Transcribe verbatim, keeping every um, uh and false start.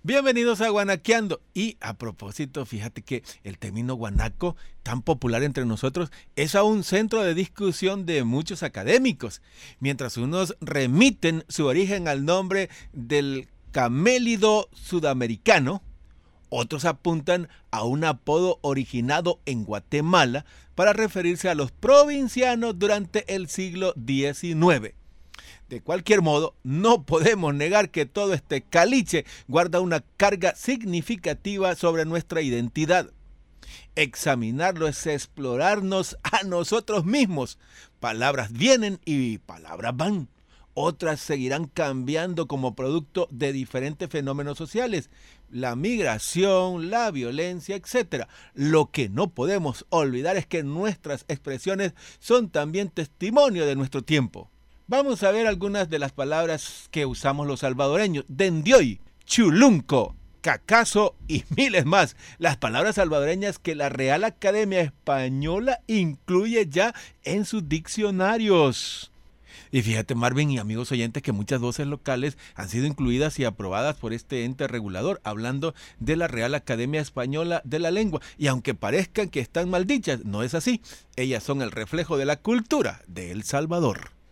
Bienvenidos a Guanaqueando. Y a propósito, fíjate que el término guanaco, tan popular entre nosotros, es aún centro de discusión de muchos académicos. Mientras unos remiten su origen al nombre del camélido sudamericano, otros apuntan a un apodo originado en Guatemala para referirse a los provincianos durante el siglo diecinueve. De cualquier modo, no podemos negar que todo este caliche guarda una carga significativa sobre nuestra identidad. Examinarlo es explorarnos a nosotros mismos. Palabras vienen y palabras van. Otras seguirán cambiando como producto de diferentes fenómenos sociales, la migración, la violencia, etcétera. Lo que no podemos olvidar es que nuestras expresiones son también testimonio de nuestro tiempo. Vamos a ver algunas de las palabras que usamos los salvadoreños: dendioy, chulunco, cacazo y miles más. Las palabras salvadoreñas que la Real Academia Española incluye ya en sus diccionarios. Y fíjate, Marvin y amigos oyentes, que muchas voces locales han sido incluidas y aprobadas por este ente regulador, hablando de la Real Academia Española de la Lengua. Y aunque parezcan que están mal dichas, no es así. Ellas son el reflejo de la cultura de El Salvador.